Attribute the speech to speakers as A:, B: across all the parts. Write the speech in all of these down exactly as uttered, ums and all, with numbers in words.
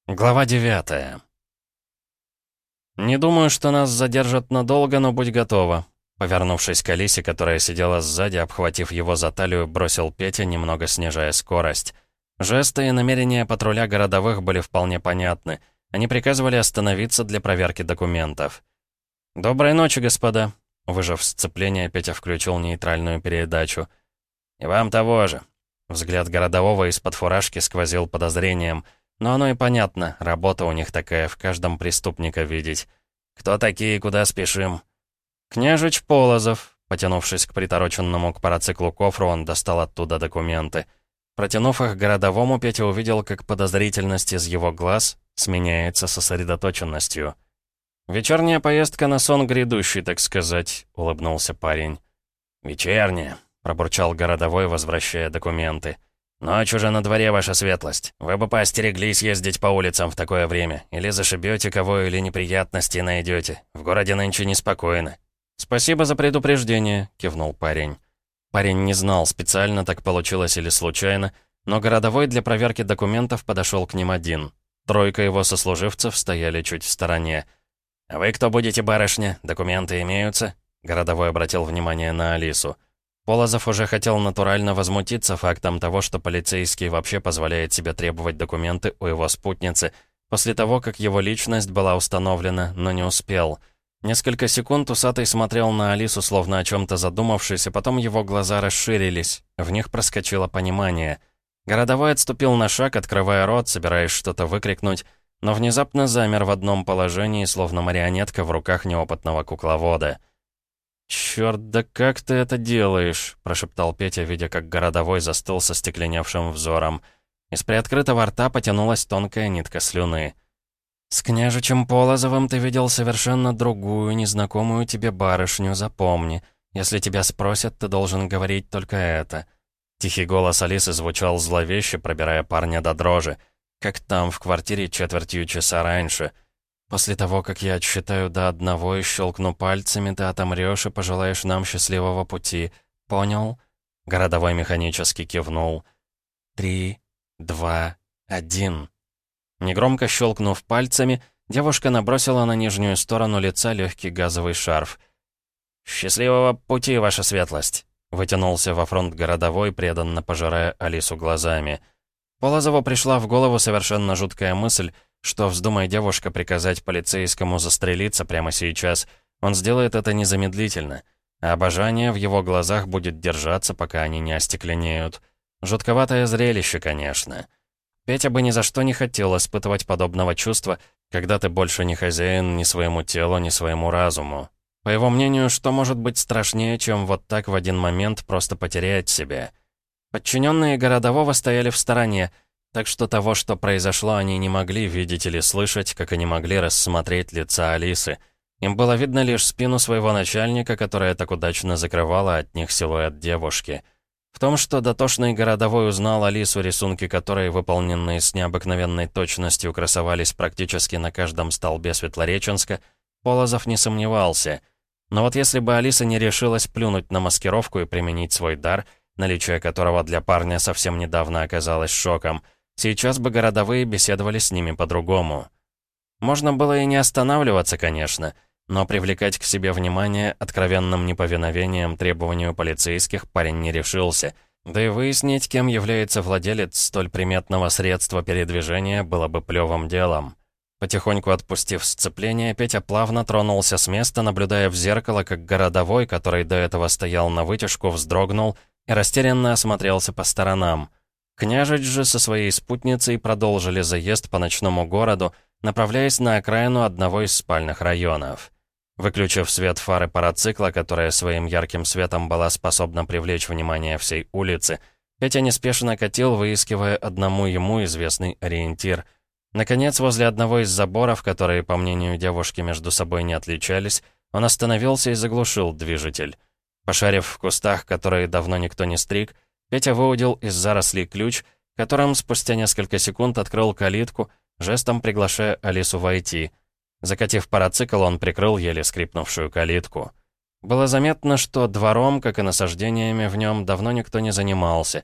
A: Глава девятая. «Не думаю, что нас задержат надолго, но будь готова». Повернувшись к Алисе, которая сидела сзади, обхватив его за талию, бросил Петя, немного снижая скорость. Жесты и намерения патруля городовых были вполне понятны. Они приказывали остановиться для проверки документов. «Доброй ночи, господа». Выжав сцепление, Петя включил нейтральную передачу. «И вам того же». Взгляд городового из-под фуражки сквозил подозрением. Но оно и понятно, работа у них такая, в каждом преступника видеть. «Кто такие и куда спешим?» «Княжич Полозов». Потянувшись к притороченному к парациклу кофру, он достал оттуда документы. Протянув их городовому, Петя увидел, как подозрительность из его глаз сменяется сосредоточенностью. «Вечерняя поездка на сон грядущий, так сказать», — улыбнулся парень. «Вечерняя», — пробурчал городовой, возвращая документы. «Ночь уже на дворе, ваша светлость. Вы бы поостереглись ездить по улицам в такое время. Или зашибете кого, или неприятности найдете. В городе нынче неспокойно». «Спасибо за предупреждение», — кивнул парень. Парень не знал, специально так получилось или случайно, но городовой для проверки документов подошел к ним один. Тройка его сослуживцев стояли чуть в стороне. «А вы кто будете, барышня? Документы имеются?» Городовой обратил внимание на Алису. Полозов уже хотел натурально возмутиться фактом того, что полицейский вообще позволяет себе требовать документы у его спутницы, после того, как его личность была установлена, но не успел. Несколько секунд усатый смотрел на Алису, словно о чем-то задумавшись, и потом его глаза расширились, в них проскочило понимание. Городовой отступил на шаг, открывая рот, собираясь что-то выкрикнуть, но внезапно замер в одном положении, словно марионетка в руках неопытного кукловода. «Чёрт, да как ты это делаешь?» — прошептал Петя, видя, как городовой застыл со стекленевшим взором. Из приоткрытого рта потянулась тонкая нитка слюны. «С княжичем Полозовым ты видел совершенно другую, незнакомую тебе барышню, запомни. Если тебя спросят, ты должен говорить только это». Тихий голос Алисы звучал зловеще, пробирая парня до дрожи. Как там, в квартире четвертью часа раньше. «После того, как я отсчитаю до одного и щелкну пальцами, ты отомрёшь и пожелаешь нам счастливого пути. Понял?» Городовой механически кивнул. «Три, два, один». Негромко щелкнув пальцами, девушка набросила на нижнюю сторону лица легкий газовый шарф. «Счастливого пути, ваша светлость!» Вытянулся во фронт городовой, преданно пожирая Алису глазами. Полозову пришла в голову совершенно жуткая мысль, что, вздумай девушка приказать полицейскому застрелиться прямо сейчас, он сделает это незамедлительно, а обожание в его глазах будет держаться, пока они не остекленеют. Жутковатое зрелище, конечно. Петя бы ни за что не хотел испытывать подобного чувства, когда ты больше не хозяин ни своему телу, ни своему разуму. По его мнению, что может быть страшнее, чем вот так в один момент просто потерять себя? Подчиненные городового стояли в стороне, так что того, что произошло, они не могли видеть или слышать, как и не могли рассмотреть лица Алисы. Им было видно лишь спину своего начальника, которая так удачно закрывала от них силуэт девушки. В том, что дотошный городовой узнал Алису, рисунки которой, выполненные с необыкновенной точностью, красовались практически на каждом столбе Светлореченска, Полозов не сомневался. Но вот если бы Алиса не решилась плюнуть на маскировку и применить свой дар, наличие которого для парня совсем недавно оказалось шоком, сейчас бы городовые беседовали с ними по-другому. Можно было и не останавливаться, конечно, но привлекать к себе внимание откровенным неповиновением требованию полицейских парень не решился, да и выяснить, кем является владелец столь приметного средства передвижения, было бы плевым делом. Потихоньку отпустив сцепление, Петя плавно тронулся с места, наблюдая в зеркало, как городовой, который до этого стоял на вытяжку, вздрогнул и растерянно осмотрелся по сторонам. Княжич же со своей спутницей продолжили заезд по ночному городу, направляясь на окраину одного из спальных районов. Выключив свет фары парацикла, которая своим ярким светом была способна привлечь внимание всей улицы, Петя неспешно катил, выискивая одному ему известный ориентир. Наконец, возле одного из заборов, которые, по мнению девушки, между собой не отличались, он остановился и заглушил движитель. Пошарив в кустах, которые давно никто не стриг, Петя выудил из зарослей ключ, которым спустя несколько секунд открыл калитку, жестом приглашая Алису войти. Закатив парацикл, он прикрыл еле скрипнувшую калитку. Было заметно, что двором, как и насаждениями в нем, давно никто не занимался.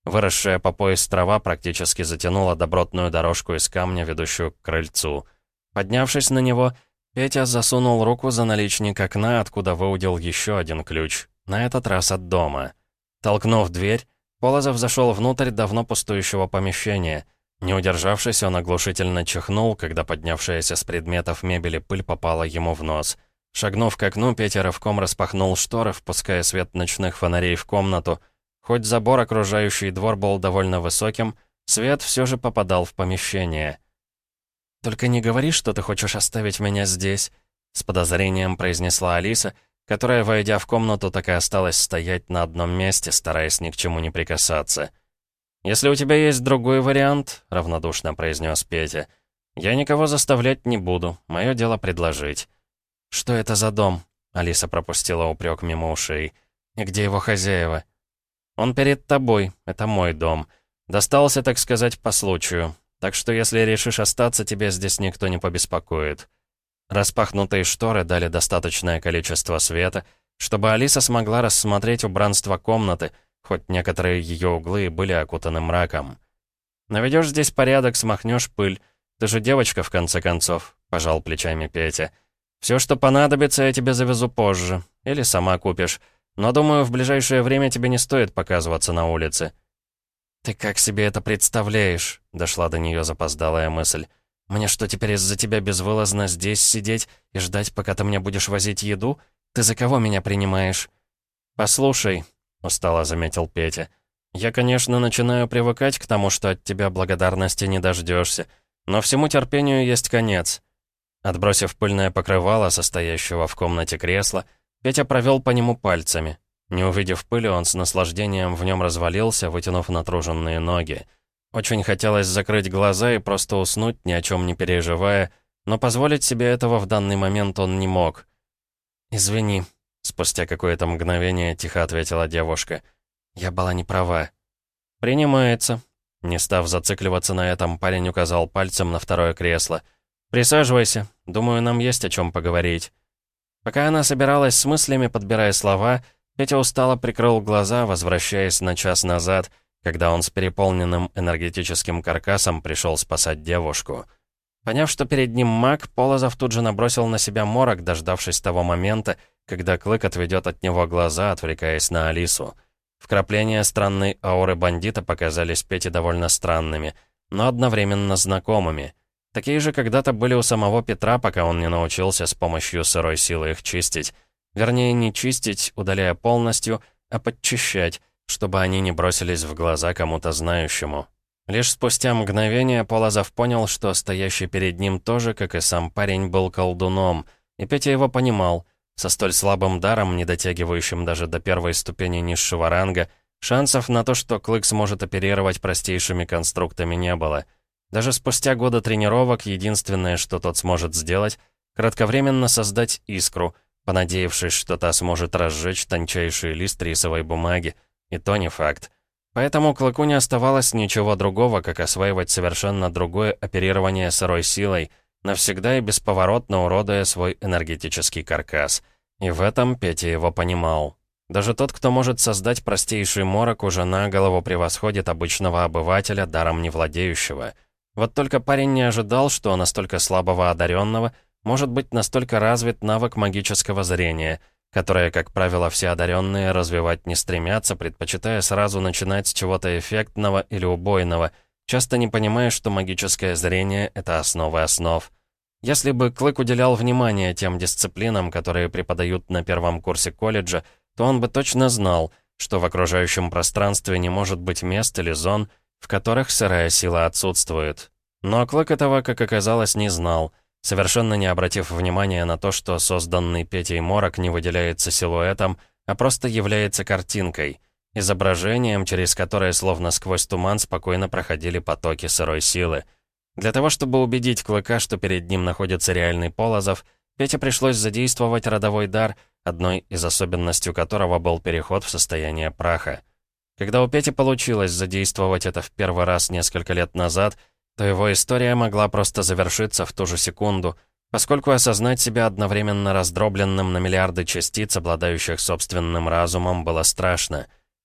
A: Выросшая по пояс трава практически затянула добротную дорожку из камня, ведущую к крыльцу. Поднявшись на него, Петя засунул руку за наличник окна, откуда выудил еще один ключ, на этот раз от дома. Толкнув дверь, Полозов зашел внутрь давно пустующего помещения. Не удержавшись, он оглушительно чихнул, когда поднявшаяся с предметов мебели пыль попала ему в нос. Шагнув к окну, Петя рывком распахнул шторы, впуская свет ночных фонарей в комнату. Хоть забор, окружающий двор, был довольно высоким, свет все же попадал в помещение. «Только не говори, что ты хочешь оставить меня здесь», — с подозрением произнесла Алиса, которая, войдя в комнату, так и осталась стоять на одном месте, стараясь ни к чему не прикасаться. «Если у тебя есть другой вариант», — равнодушно произнес Петя, — «я никого заставлять не буду, мое дело предложить». «Что это за дом?» — Алиса пропустила упрек мимо ушей. «И где его хозяева?» «Он перед тобой, это мой дом. Достался, так сказать, по случаю. Так что если решишь остаться, тебя здесь никто не побеспокоит». Распахнутые шторы дали достаточное количество света, чтобы Алиса смогла рассмотреть убранство комнаты, хоть некоторые ее углы были окутаны мраком. «Наведешь здесь порядок, смахнешь пыль. Ты же девочка, в конце концов», — пожал плечами Петя. «Все, что понадобится, я тебе завезу позже. Или сама купишь. Но, думаю, в ближайшее время тебе не стоит показываться на улице». «Ты как себе это представляешь?» — дошла до нее запоздалая мысль. «Мне что, теперь из-за тебя безвылазно здесь сидеть и ждать, пока ты мне будешь возить еду? Ты за кого меня принимаешь?» «Послушай», — устало заметил Петя, «я, конечно, начинаю привыкать к тому, что от тебя благодарности не дождешься, но всему терпению есть конец». Отбросив пыльное покрывало, состоящего в комнате кресла, Петя провел по нему пальцами. Не увидев пыли, он с наслаждением в нем развалился, вытянув натруженные ноги. Очень хотелось закрыть глаза и просто уснуть, ни о чем не переживая, но позволить себе этого в данный момент он не мог. «Извини», — спустя какое-то мгновение тихо ответила девушка. «Я была не права». «Принимается». Не став зацикливаться на этом, парень указал пальцем на второе кресло. «Присаживайся. Думаю, нам есть о чем поговорить». Пока она собиралась с мыслями, подбирая слова, Петя устало прикрыл глаза, возвращаясь на час назад, когда он с переполненным энергетическим каркасом пришел спасать девушку. Поняв, что перед ним маг, Полозов тут же набросил на себя морок, дождавшись того момента, когда Клык отведет от него глаза, отвлекаясь на Алису. Вкрапления странной ауры бандита показались Пете довольно странными, но одновременно знакомыми. Такие же когда-то были у самого Петра, пока он не научился с помощью сырой силы их чистить. Вернее, не чистить, удаляя полностью, а подчищать, чтобы они не бросились в глаза кому-то знающему. Лишь спустя мгновение Полозов понял, что стоящий перед ним тоже, как и сам парень, был колдуном, и Петя его понимал. Со столь слабым даром, не дотягивающим даже до первой ступени низшего ранга, шансов на то, что Клык сможет оперировать простейшими конструктами, не было. Даже спустя годы тренировок единственное, что тот сможет сделать, кратковременно создать искру, понадеявшись, что та сможет разжечь тончайший лист рисовой бумаги, и то не факт. Поэтому Клыку не оставалось ничего другого, как осваивать совершенно другое оперирование сырой силой, навсегда и бесповоротно уродуя свой энергетический каркас. И в этом Петя его понимал. Даже тот, кто может создать простейший морок, уже на голову превосходит обычного обывателя, даром не владеющего. Вот только парень не ожидал, что у настолько слабого одаренного может быть настолько развит навык магического зрения, которое, как правило, все одаренные развивать не стремятся, предпочитая сразу начинать с чего-то эффектного или убойного, часто не понимая, что магическое зрение — это основа основ. Если бы Клык уделял внимание тем дисциплинам, которые преподают на первом курсе колледжа, то он бы точно знал, что в окружающем пространстве не может быть мест или зон, в которых сырая сила отсутствует. Но Клык этого, как оказалось, не знал, совершенно не обратив внимания на то, что созданный Петей морок не выделяется силуэтом, а просто является картинкой, изображением, через которое словно сквозь туман спокойно проходили потоки сырой силы. Для того, чтобы убедить Клыка, что перед ним находится реальный Полозов, Пете пришлось задействовать родовой дар, одной из особенностей которого был переход в состояние праха. Когда у Пети получилось задействовать это в первый раз несколько лет назад, то его история могла просто завершиться в ту же секунду, поскольку осознать себя одновременно раздробленным на миллиарды частиц, обладающих собственным разумом, было страшно.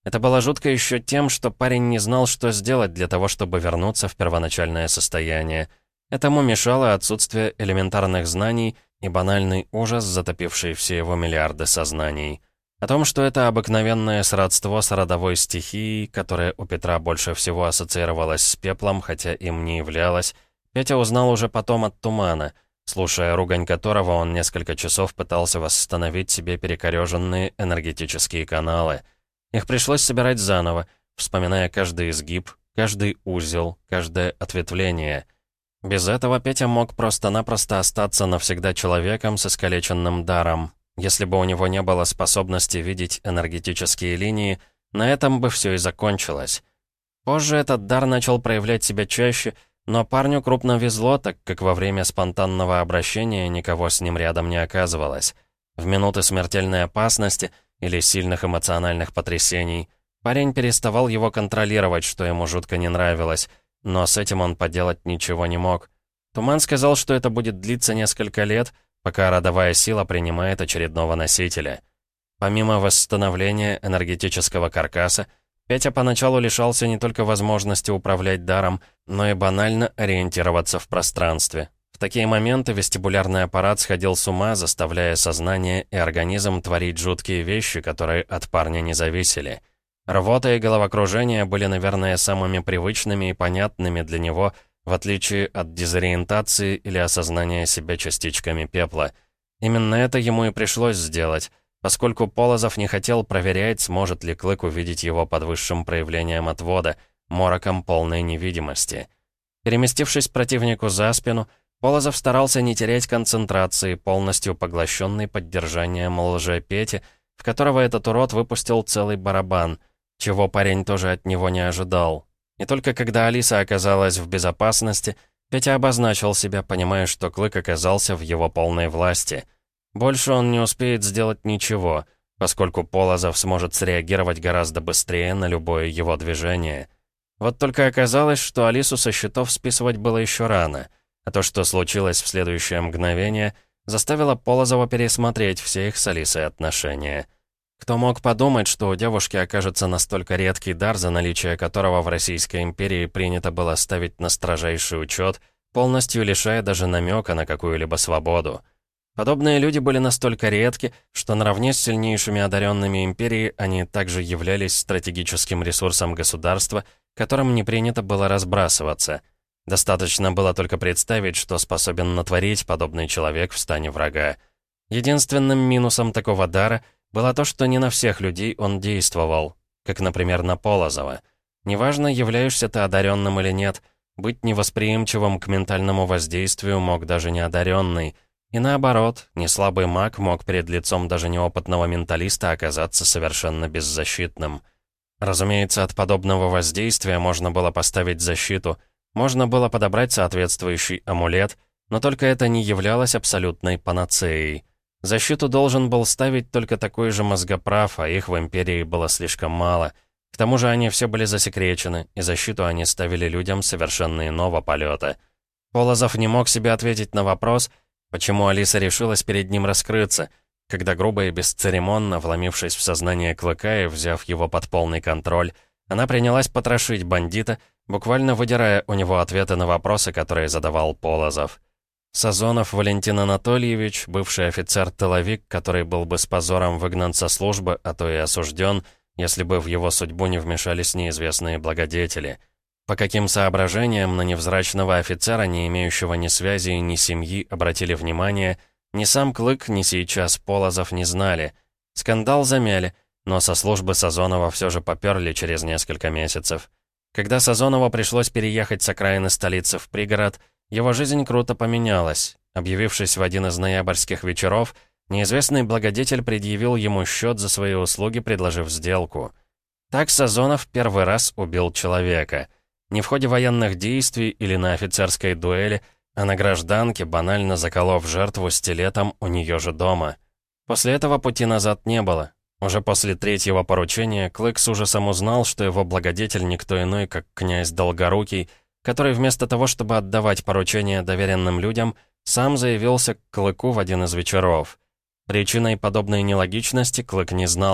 A: Это было жутко еще тем, что парень не знал, что сделать для того, чтобы вернуться в первоначальное состояние. Этому мешало отсутствие элементарных знаний и банальный ужас, затопивший все его миллиарды сознаний. О том, что это обыкновенное сродство с родовой стихией, которое у Петра больше всего ассоциировалось с пеплом, хотя им не являлось, Петя узнал уже потом от Тумана, слушая ругань которого он несколько часов пытался восстановить себе перекореженные энергетические каналы. Их пришлось собирать заново, вспоминая каждый изгиб, каждый узел, каждое ответвление. Без этого Петя мог просто-напросто остаться навсегда человеком с искалеченным даром. Если бы у него не было способности видеть энергетические линии, на этом бы все и закончилось. Позже этот дар начал проявлять себя чаще, но парню крупно везло, так как во время спонтанного обращения никого с ним рядом не оказывалось. В минуты смертельной опасности или сильных эмоциональных потрясений парень переставал его контролировать, что ему жутко не нравилось, но с этим он поделать ничего не мог. Туман сказал, что это будет длиться несколько лет, пока родовая сила принимает очередного носителя. Помимо восстановления энергетического каркаса, Петя поначалу лишался не только возможности управлять даром, но и банально ориентироваться в пространстве. В такие моменты вестибулярный аппарат сходил с ума, заставляя сознание и организм творить жуткие вещи, которые от парня не зависели. Рвота и головокружение были, наверное, самыми привычными и понятными для него, в отличие от дезориентации или осознания себя частичками пепла. Именно это ему и пришлось сделать, поскольку Полозов не хотел проверять, сможет ли Клык увидеть его под высшим проявлением отвода, мороком полной невидимости. Переместившись противнику за спину, Полозов старался не терять концентрации, полностью поглощенный поддержанием лже-Пети, в которого этот урод выпустил целый барабан, чего парень тоже от него не ожидал. И только когда Алиса оказалась в безопасности, Петя обозначил себя, понимая, что Клык оказался в его полной власти. Больше он не успеет сделать ничего, поскольку Полозов сможет среагировать гораздо быстрее на любое его движение. Вот только оказалось, что Алису со счетов списывать было еще рано, а то, что случилось в следующее мгновение, заставило Полозова пересмотреть все их с Алисой отношения. Кто мог подумать, что у девушки окажется настолько редкий дар, за наличие которого в Российской империи принято было ставить на строжайший учет, полностью лишая даже намека на какую-либо свободу. Подобные люди были настолько редки, что наравне с сильнейшими одаренными империи они также являлись стратегическим ресурсом государства, которым не принято было разбрасываться. Достаточно было только представить, что способен натворить подобный человек в стане врага. Единственным минусом такого дара было то, что не на всех людей он действовал, как, например, на Полозова. Неважно, являешься ты одаренным или нет, быть невосприимчивым к ментальному воздействию мог даже неодаренный. И наоборот, неслабый маг мог перед лицом даже неопытного менталиста оказаться совершенно беззащитным. Разумеется, от подобного воздействия можно было поставить защиту, можно было подобрать соответствующий амулет, но только это не являлось абсолютной панацеей. Защиту должен был ставить только такой же мозгоправ, а их в Империи было слишком мало. К тому же они все были засекречены, и защиту они ставили людям совершенно иного полета. Полозов не мог себе ответить на вопрос, почему Алиса решилась перед ним раскрыться, когда грубо и бесцеремонно, вломившись в сознание Клыка и взяв его под полный контроль, она принялась потрошить бандита, буквально выдирая у него ответы на вопросы, которые задавал Полозов. Сазонов Валентин Анатольевич, бывший офицер-тыловик, который был бы с позором выгнан со службы, а то и осужден, если бы в его судьбу не вмешались неизвестные благодетели. По каким соображениям на невзрачного офицера, не имеющего ни связи, ни семьи, обратили внимание, ни сам Клык, ни сейчас Полозов не знали. Скандал замяли, но со службы Сазонова все же поперли через несколько месяцев. Когда Сазонову пришлось переехать с окраины столицы в пригород, его жизнь круто поменялась. Объявившись в один из ноябрьских вечеров, неизвестный благодетель предъявил ему счет за свои услуги, предложив сделку. Так Сазонов первый раз убил человека. Не в ходе военных действий или на офицерской дуэли, а на гражданке, банально заколов жертву стилетом у нее же дома. После этого пути назад не было. Уже после третьего поручения Клык с ужасом узнал, что его благодетель никто иной, как князь Долгорукий, который вместо того, чтобы отдавать поручения доверенным людям, сам заявился к Клыку в один из вечеров. Причиной подобной нелогичности Клык не знал.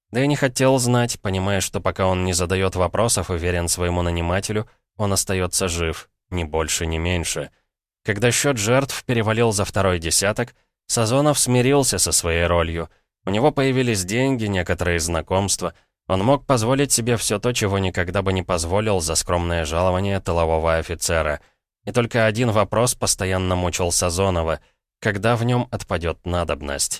A: Да и не хотел знать, понимая, что пока он не задает вопросов и верен своему нанимателю, он остается жив, ни больше, ни меньше. Когда счет жертв перевалил за второй десяток, Сазонов смирился со своей ролью. У него появились деньги, некоторые знакомства. Он мог позволить себе все то, чего никогда бы не позволил за скромное жалование тылового офицера. И только один вопрос постоянно мучил Сазонова: когда в нем отпадет надобность?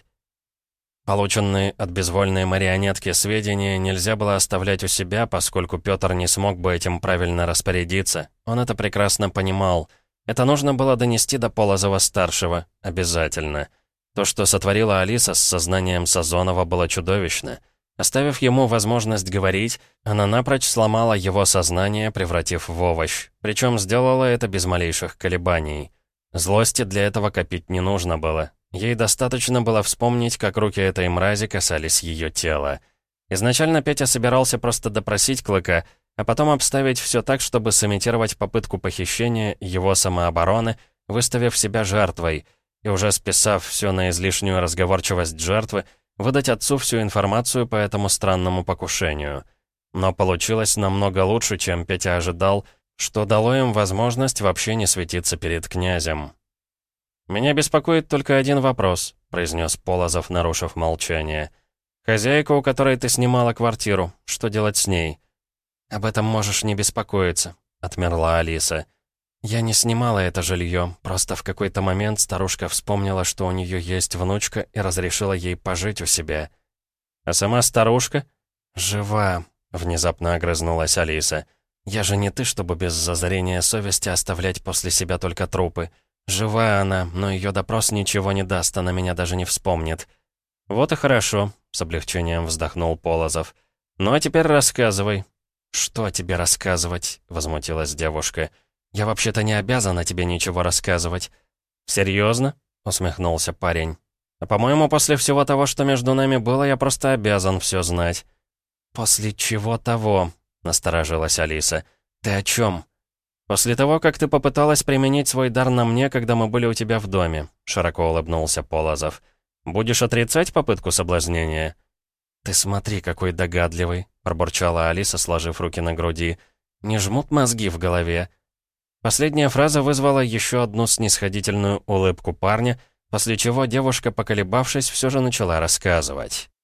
A: Полученные от безвольной марионетки сведения нельзя было оставлять у себя, поскольку Пётр не смог бы этим правильно распорядиться. Он это прекрасно понимал. Это нужно было донести до Полозова-старшего. Обязательно. То, что сотворила Алиса с сознанием Сазонова, было чудовищно. Оставив ему возможность говорить, она напрочь сломала его сознание, превратив в овощ. Причем сделала это без малейших колебаний. Злости для этого копить не нужно было. Ей достаточно было вспомнить, как руки этой мрази касались ее тела. Изначально Петя собирался просто допросить Клыка, а потом обставить все так, чтобы сымитировать попытку похищения его самообороны, выставив себя жертвой, и уже списав все на излишнюю разговорчивость жертвы, выдать отцу всю информацию по этому странному покушению. Но получилось намного лучше, чем Петя ожидал, что дало им возможность вообще не светиться перед князем. «Меня беспокоит только один вопрос», — произнес Полозов, нарушив молчание. «Хозяйка, у которой ты снимала квартиру, что делать с ней?» «Об этом можешь не беспокоиться», — отмерла Алиса. «Я не снимала это жилье, просто в какой-то момент старушка вспомнила, что у нее есть внучка, и разрешила ей пожить у себя». «А сама старушка?» «Жива», — внезапно огрызнулась Алиса. «Я же не ты, чтобы без зазрения совести оставлять после себя только трупы. Жива она, но ее допрос ничего не даст, она меня даже не вспомнит». «Вот и хорошо», — с облегчением вздохнул Полозов. «Ну а теперь рассказывай». «Что тебе рассказывать?» — возмутилась девушка. «Я вообще-то не обязана тебе ничего рассказывать». «Серьезно?» — усмехнулся парень. «А по-моему, после всего того, что между нами было, я просто обязан все знать». «После чего того?» — насторожилась Алиса. «Ты о чем?» «После того, как ты попыталась применить свой дар на мне, когда мы были у тебя в доме», — широко улыбнулся Полозов. «Будешь отрицать попытку соблазнения?» «Ты смотри, какой догадливый», — пробурчала Алиса, сложив руки на груди. «Не жмут мозги в голове». Последняя фраза вызвала еще одну снисходительную улыбку парня, после чего девушка, поколебавшись, все же начала рассказывать.